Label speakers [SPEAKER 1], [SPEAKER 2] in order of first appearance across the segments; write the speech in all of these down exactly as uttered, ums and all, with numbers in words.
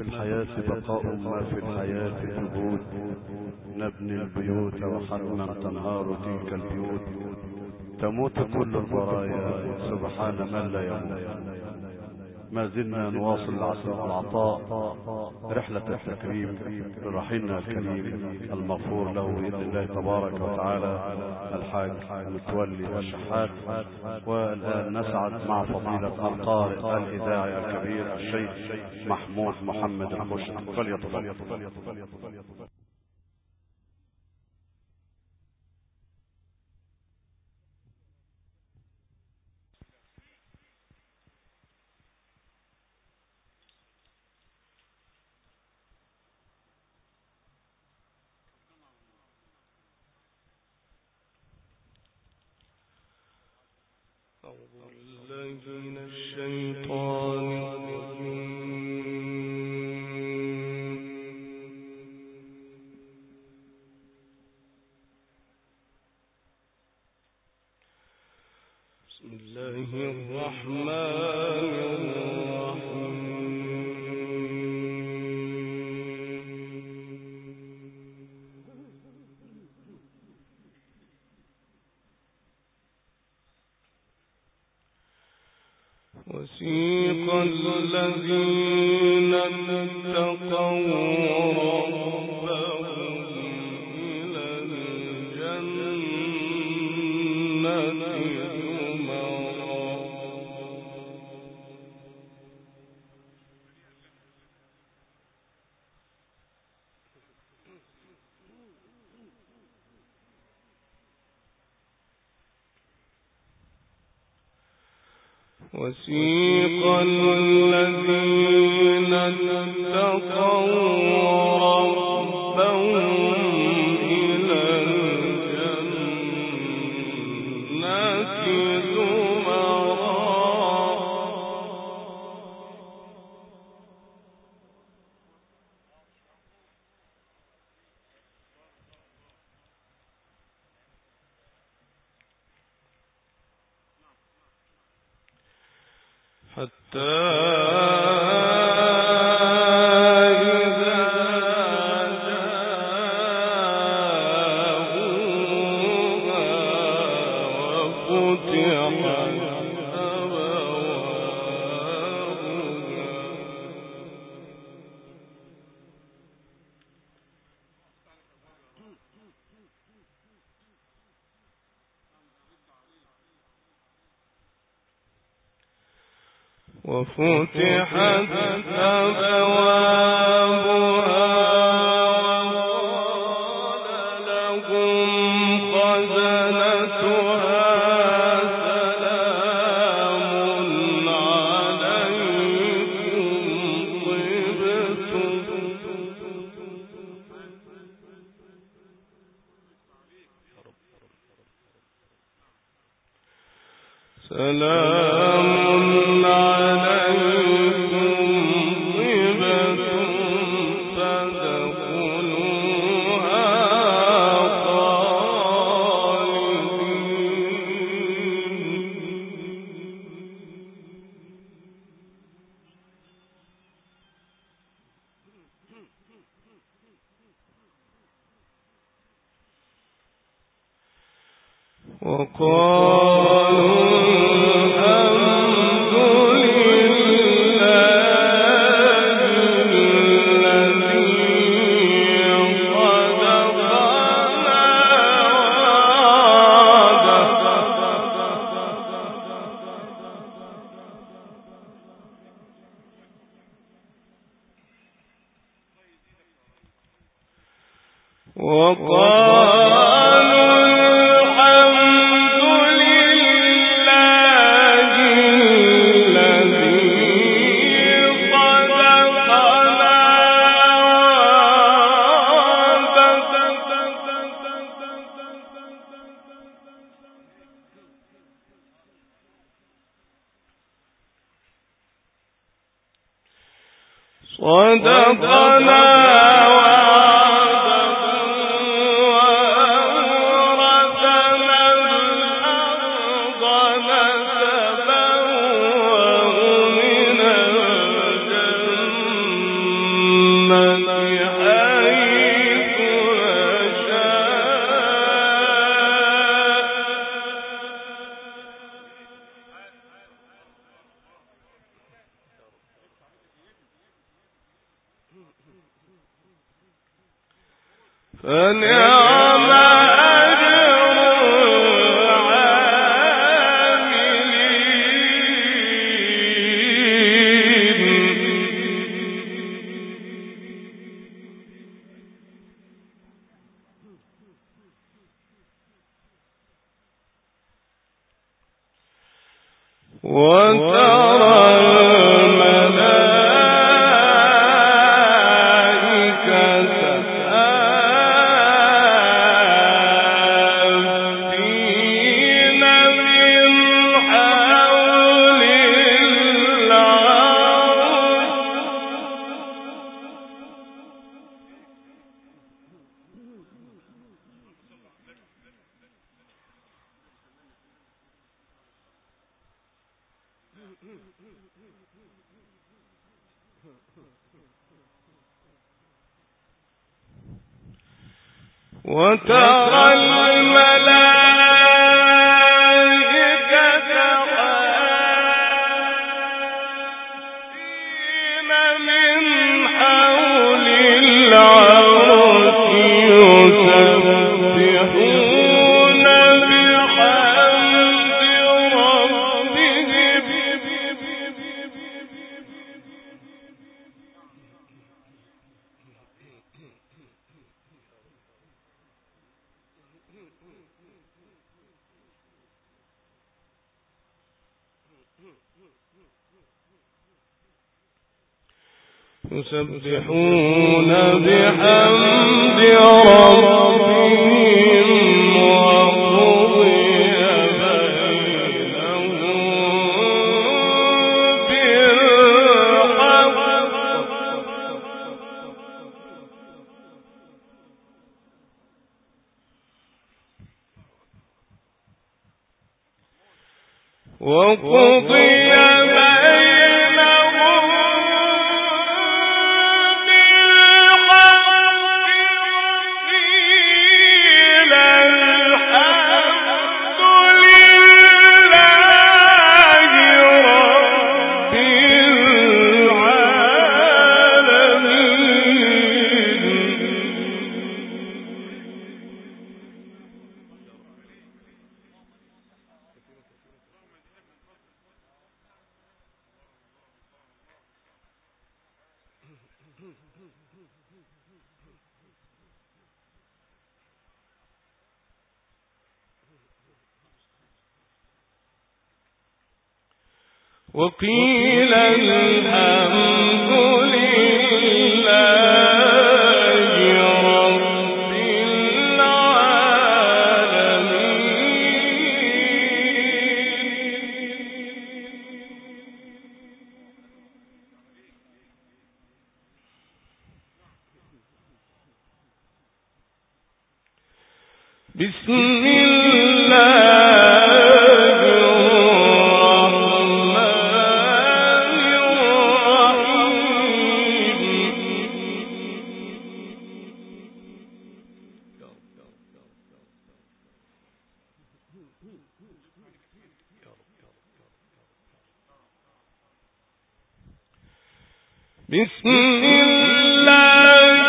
[SPEAKER 1] في الحياة بقاء ما في الحياة جهود، نبني البيوت وحتما تنهار تلك البيوت، تموت كل البرايا سبحان من لا يموت. ما زلنا نواصل العطاء رحلة التكريم لرحيلنا الكريم المغفور له بإذن الله تبارك وتعالى الحاج متولي الشحات. والآن نسعد مع فضيلة القارئ الإذاعي الكبير الشيخ محمود محمد الخشن، فليتفضل.
[SPEAKER 2] من الشيطان بسم الله الرحمن الرحيم. وسيق الذين اتقوا ربهم إلى الجنة زمرا وسيق الذين اتقوا ربهم إلى الجنة زمرا حتى إذا جاءوها وفتحت أبوابها وفتحت أبوابها وقال لهم خزنتها سلام عليكم طبتم سلام وقالوا الحمد لله الذي صدقنا وعده وقالوا الحمد لله الذي صدقنا صدقنا فنعم وترى الملائكة حافين من حول العرش يسبحون بحمد ربهم يسبحون بحمد ربهم وقضي بينهم بالحق وقضي وقيل الحمد لله رب العالمين. بسم الله بسم الله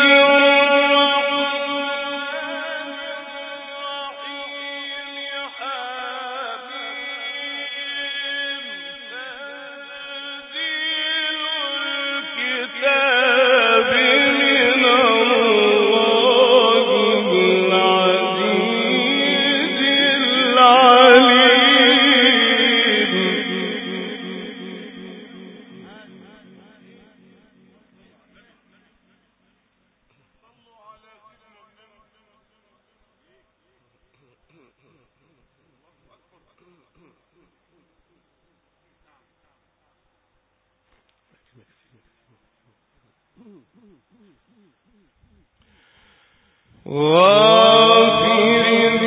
[SPEAKER 2] غافر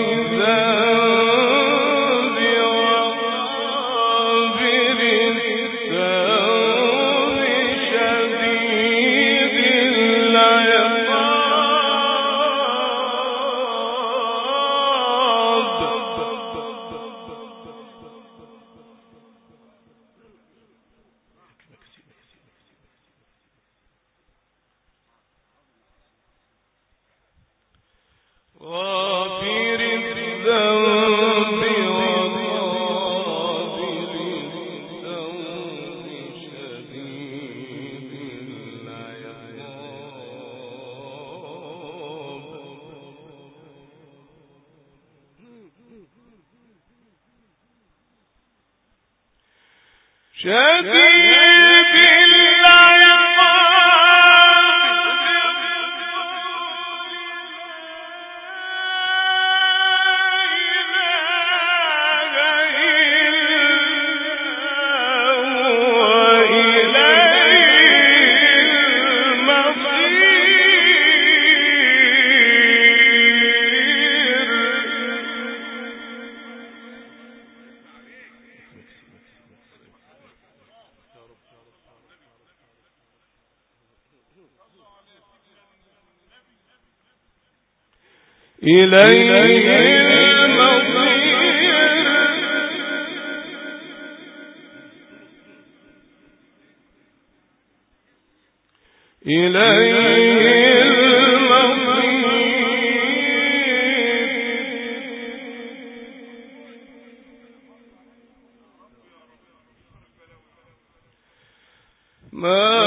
[SPEAKER 2] الذنب وقابل التوب شديد العقاب. إليه المصير إليه المصير ما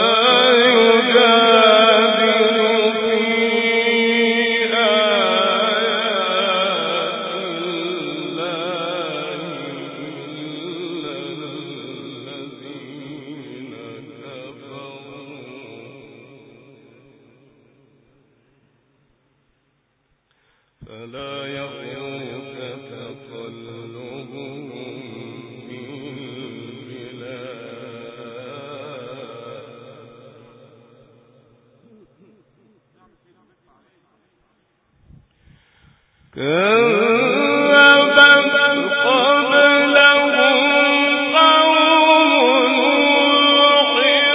[SPEAKER 2] فلا يغرك تقلبهم في البلاد كذبت قبلهم قوم نوح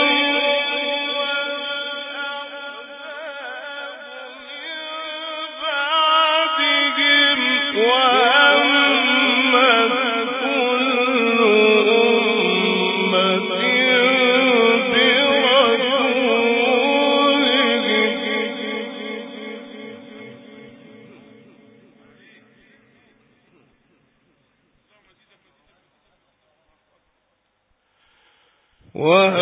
[SPEAKER 2] وهمت كل أمة برسولهم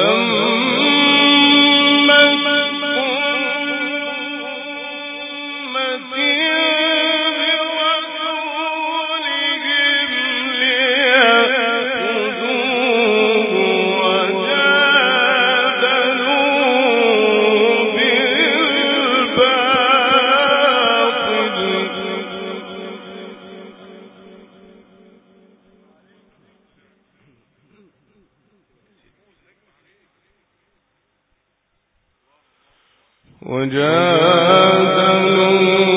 [SPEAKER 2] وجادلوا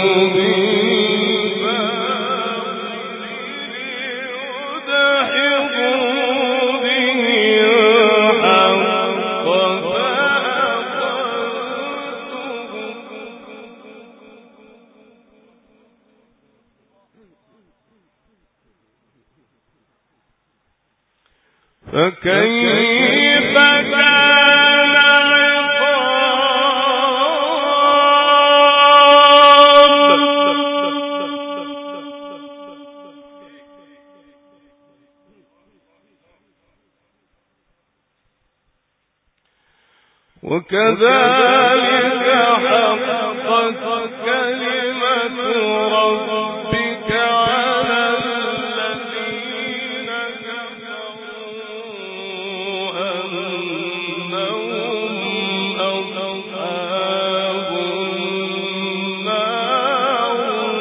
[SPEAKER 2] بالباطل ليدحضوا به الحق فكيف كان وكذلك حقت كلمة ربك على الذين كفروا أنهم أصحاب النار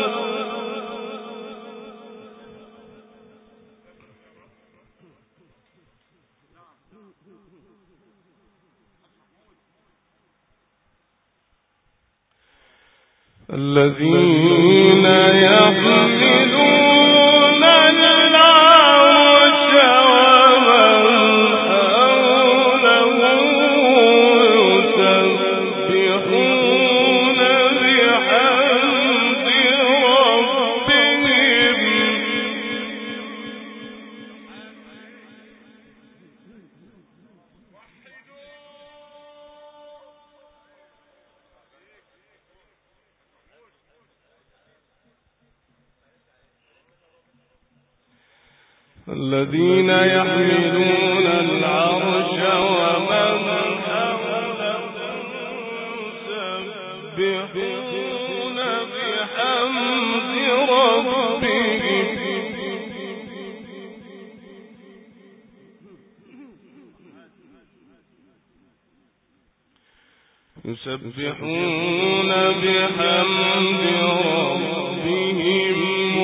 [SPEAKER 2] الذين يحملون العرش ومن حوله يسبحون بحمد ربهم الذين يحملون العرش ومن حوله يسبحون بحمد ربهم يسبحون بحمد ربهم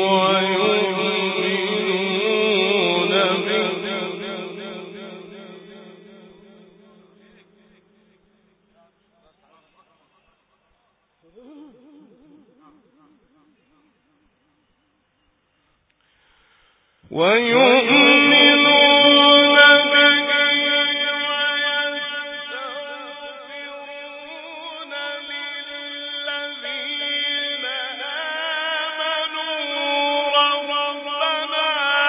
[SPEAKER 2] ويؤمنون به ويؤمنون به ويستغفرون للذين آمنوا ربنا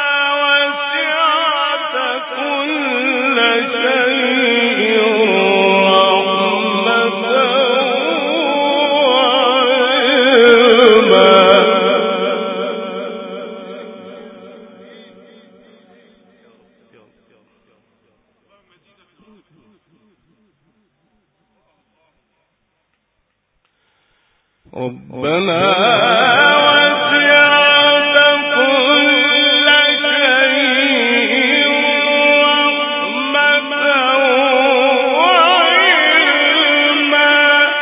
[SPEAKER 2] وسعت كل شيء رحمة وعلما ربنا وسعت كل شيء رحمة وعلما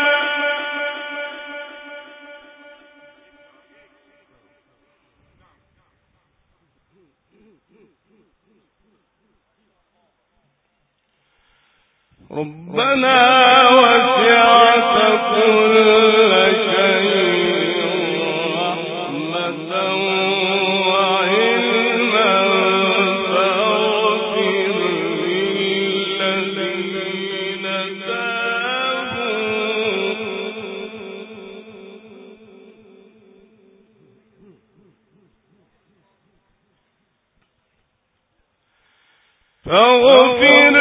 [SPEAKER 2] ربنا وسعت كل فاغفر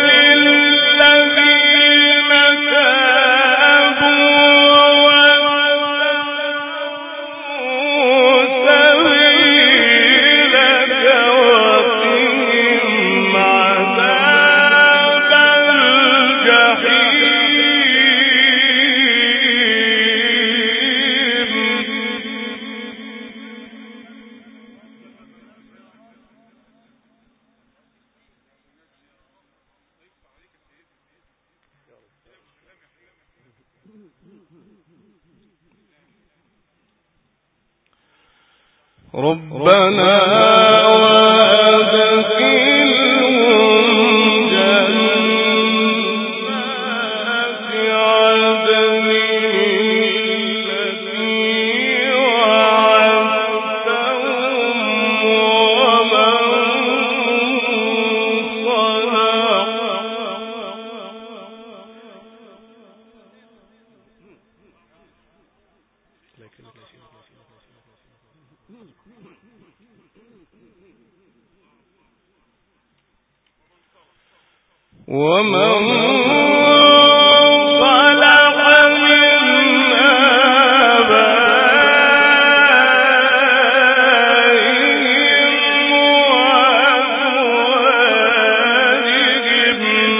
[SPEAKER 2] للذين تابوا واتبعوا سبيلك وقهم عذاب الجحيم ربنا وأدخلهم جنات عدن التي وعدتهم ومن صلح ومن صلح من آبائهم وأزواجهم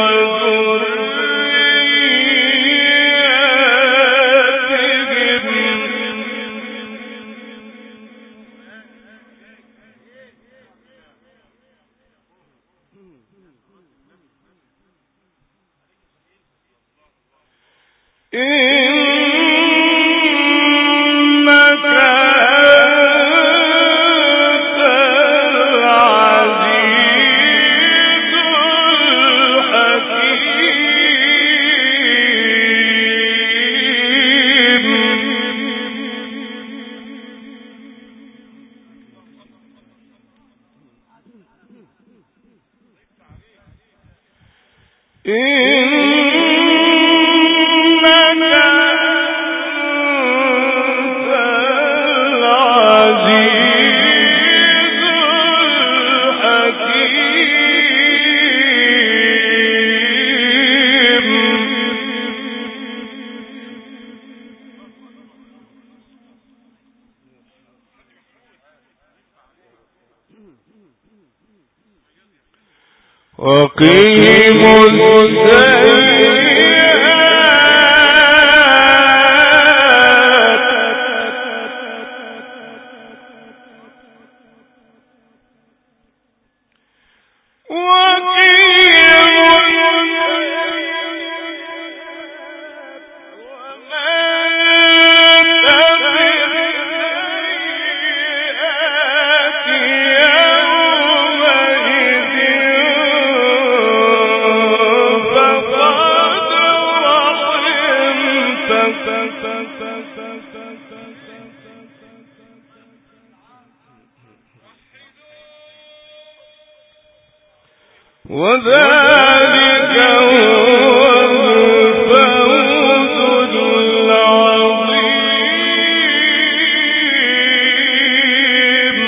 [SPEAKER 2] وذرياتهم إنك أنت العزيز وقهم السيئات وذلك هو الفوز العظيم.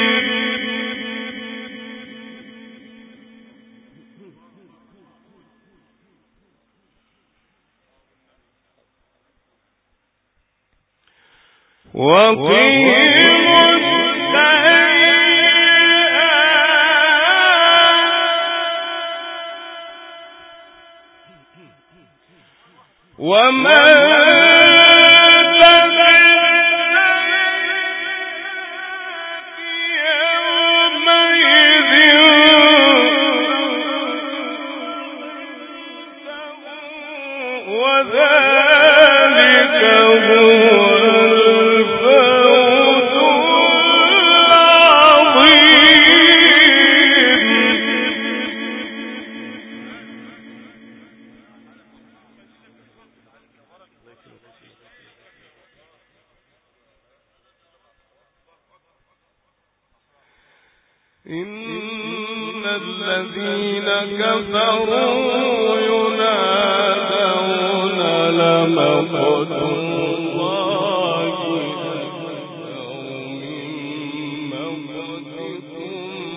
[SPEAKER 2] وقيموا ومن وذلك هو الفوز العظيم. إن الذين كفروا ينادون لمقت الله أكبر من مقتكم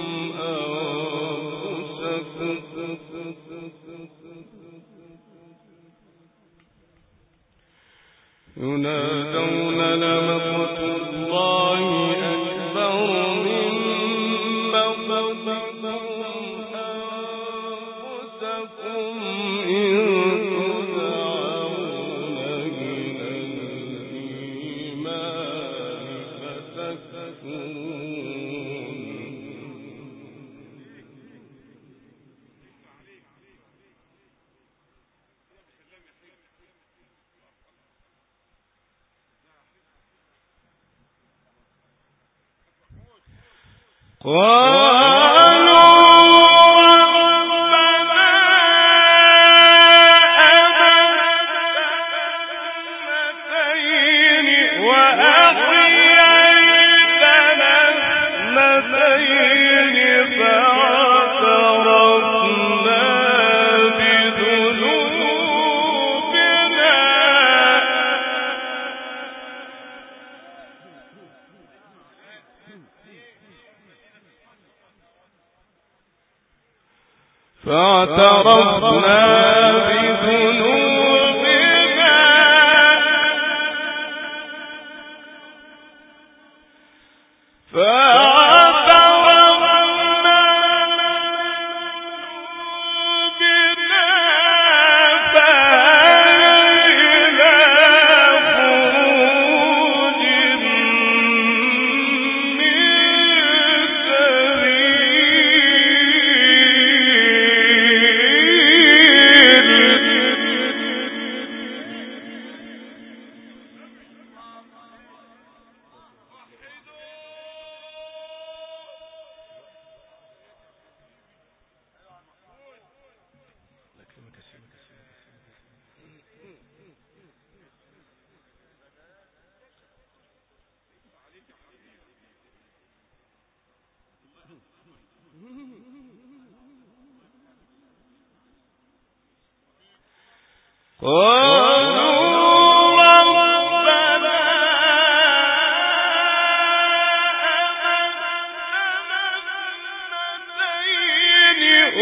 [SPEAKER 2] أنفسكم ينادون لمقت الله أكبر من قالوا ربنا أمتنا اثنتين وأحييتنا اثنتين فاعترفنا بذنوبنا فاعترفنا بذنوبنا فاعترفنا بذنوبنا فهل إلى خروج من قالوا ربنا أمتنا اثنتين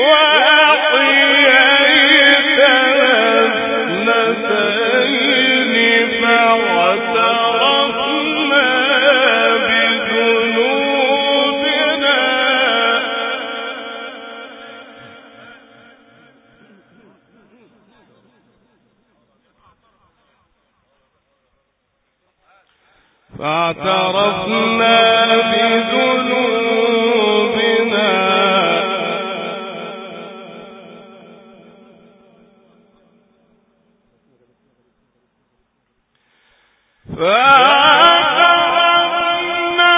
[SPEAKER 2] وأحييتنا اثنتين فاعترفنا بذنوبنا فاعترفنا بذنوبنا فاعترفنا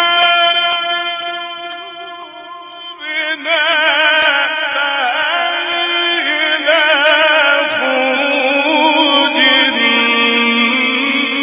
[SPEAKER 2] بذنوبنا فهل إلى خروج من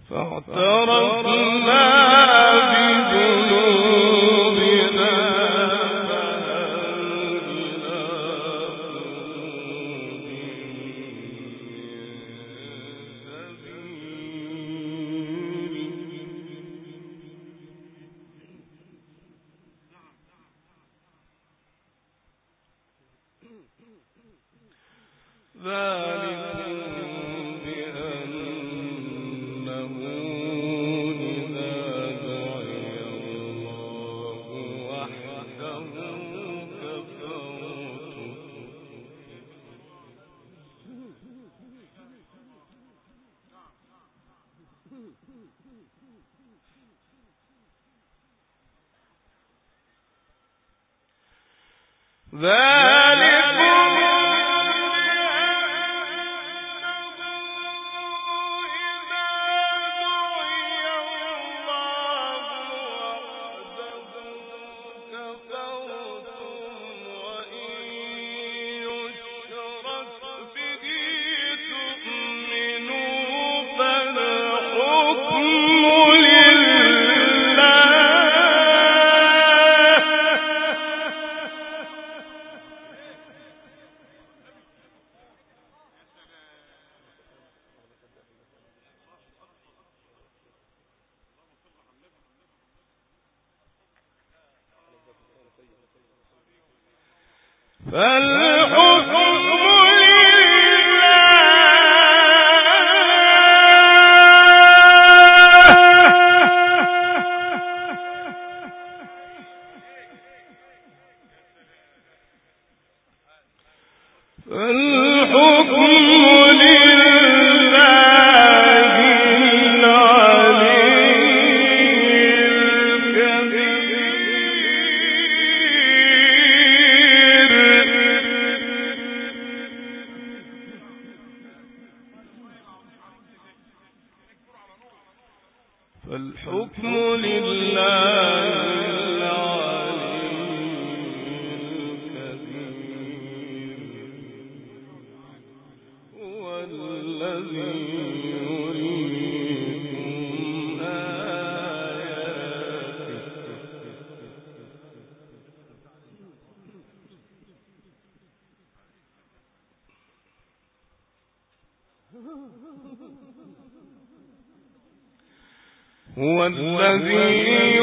[SPEAKER 2] هو الذي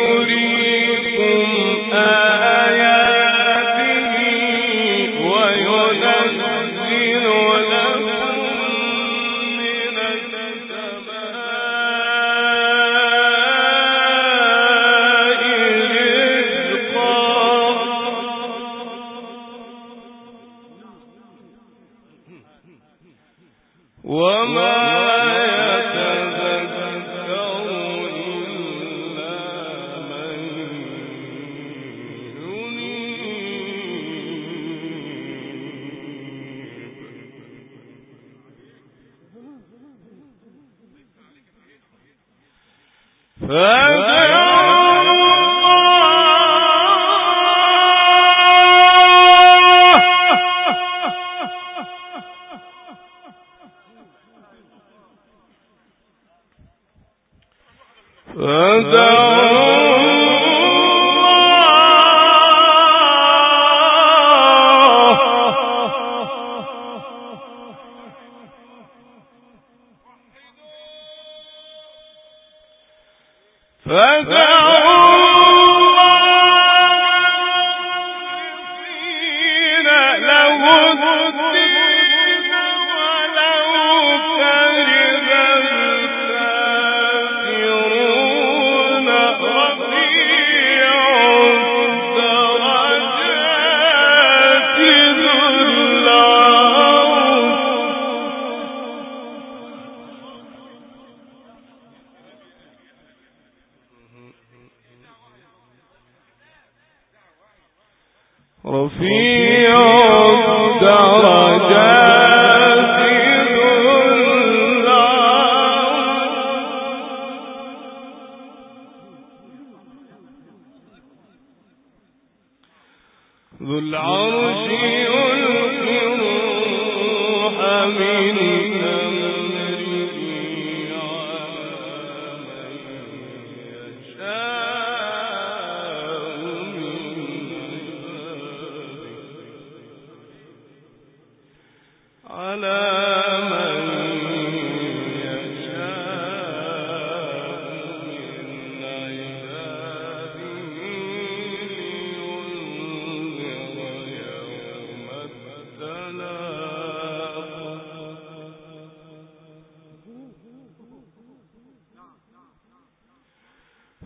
[SPEAKER 2] يريكم آياته وينزل لكم من السماء رزقا وما رفيع الدرجات ذو العرش يلقي الروح من أمره على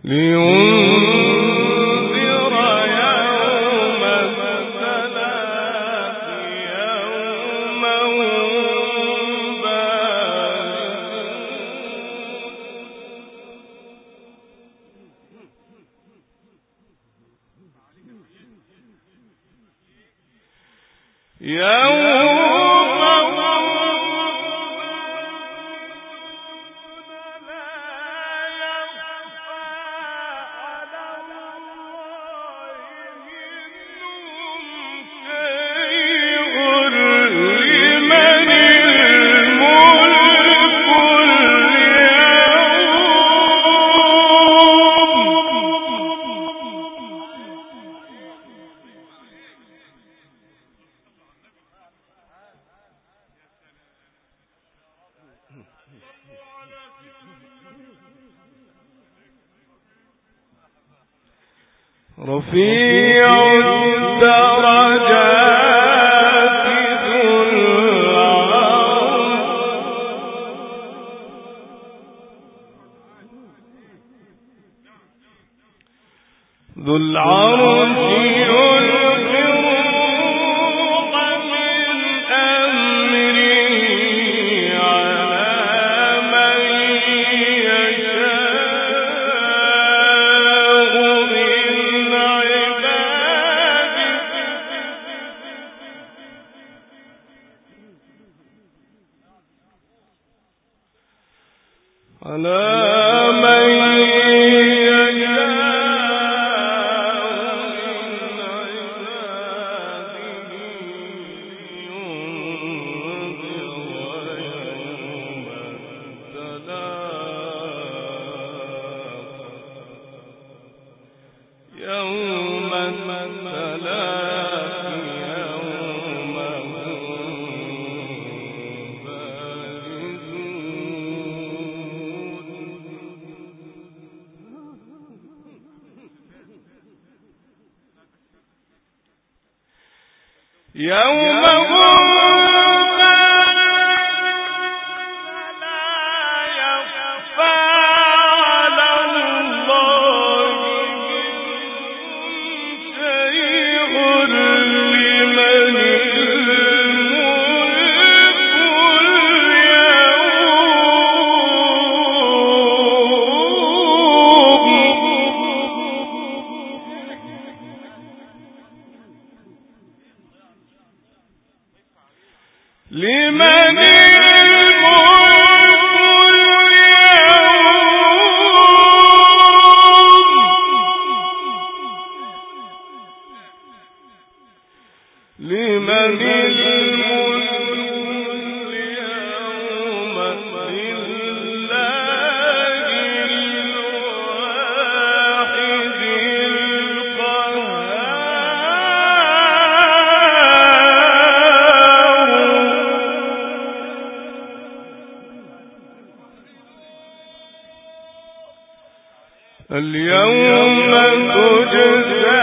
[SPEAKER 2] رفيع الدرجات ذو العرش يلقي الروح من أمره على من يشاء من عباده على من يوم هم لا يخفى على الله شيء لمن لمن لمن الملك اليوم لله الواحد القهار اليوم تجزى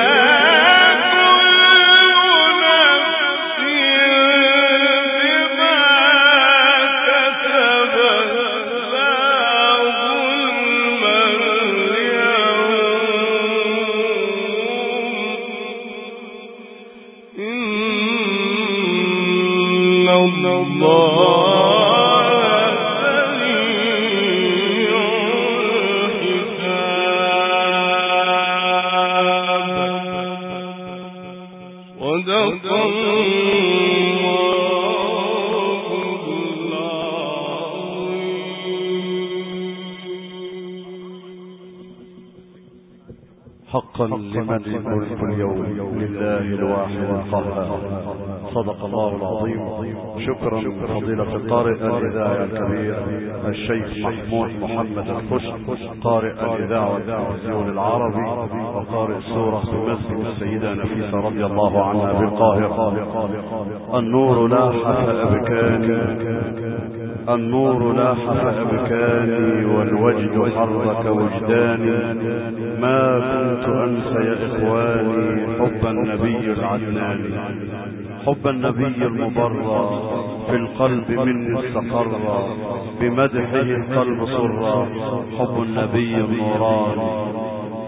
[SPEAKER 1] حقا لمن الملك اليوم لله الواحد القهار. صدق الله العظيم. شكرا فضيلة القارئ الإذاعي الكبير الشيخ محمود محمد الخشب، قارئ الإذاعة والتلفزيون العربي وقارئ السورة في مسجد السيدة نفيسة رضي الله عنها بالقاهرة. النور لاح فأبكاني، النور لاح فأبكاني، والوجد حرك وجداني. ما كنت أنسى يا إخواني حب النبي العدناني، حب النبي المبرى في القلب مني استقر، بمدحه القلب سرى. حب النبي النوراني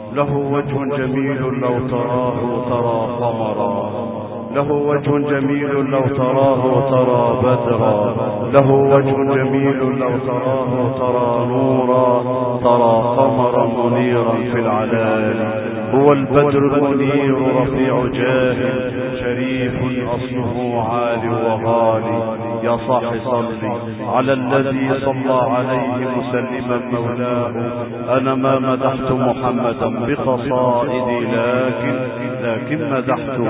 [SPEAKER 1] له وجه جميل لو تراه ترى قمرا، له وجه جميل لو تراه ترى بدرا، له وجه جميل لو تراه ترى نورا، ترى قمرا منيرا في العلالي. هو البدر المنير رفيع جاه شريف أصله عالي وغالي. يا صاح صلي على الذي صلى عليه مسلما مولاه. أنا ما مدحت محمدا بقصائدي لكن لكن مدحت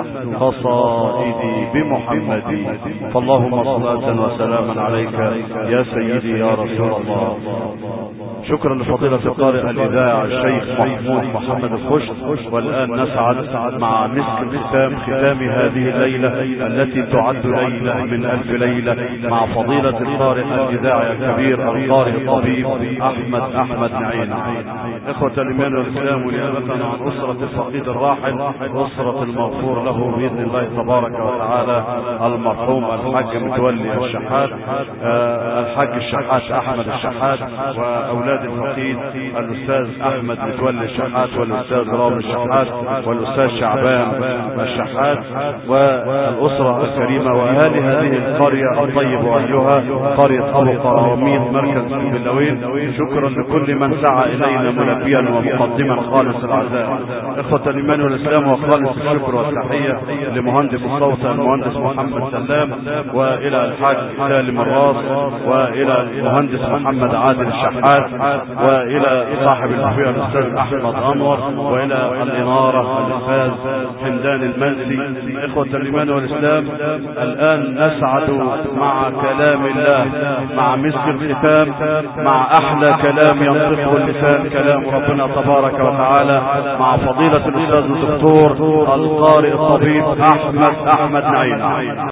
[SPEAKER 1] قصائدي بمحمد. فاللهم صلاة وسلاما عليك يا سيدي يا رسول الله. شكرا لفضيلة القارئ الإذاعي الشيخ محمود محمد الخشت. والآن نسعد مع مسك الختام، ختام هذه الليلة التي تعد ليلة من ألف ليلة، مع فضيلة القارئ الإذاعي الكبير القارئ الطبيب أحمد أحمد نعيم. إخوة الإيمان والإسلام، ونيابة عن أسرة الفقيد الراحل، أسرة المغفور له بإذن الله تبارك وتعالى، المرحوم الحاج متولي الشحات، آه الحاج الشحات أحمد الشحات، وأولاد الفقيد الأستاذ أحمد متولي الشحات، والأستاذ رامي الشحات، والأستاذ شعبان الشحات، والأسرة الكريمة وأهالي هذه القرية الطيب وأهلها، قرية أبو قراميط مركز البلوين. شكرا لكل من سعى إلينا ملبيا ومقدما خالص العزاء. إخوة الإيمان والإسلام، وخالص الشكر والتحية لمهندس الصوت المهندس محمد سلام، وإلى الحاج سالم الراس، وإلى المهندس محمد عادل الشحات، وإلى صاحب الكبير الأستاذ أحمد أنور، وإلى الإنارة الأستاذ حمدان المنسي. إخوة الإيمان والإسلام، الآن نسعد مع كلام الله، مع مسك الختام، مع أحلى كلام ينطقه اللسان، كلام ربنا تبارك وتعالى، مع فضيلة الأستاذ الدكتور القارئ الطبيب أحمد أحمد نعيم.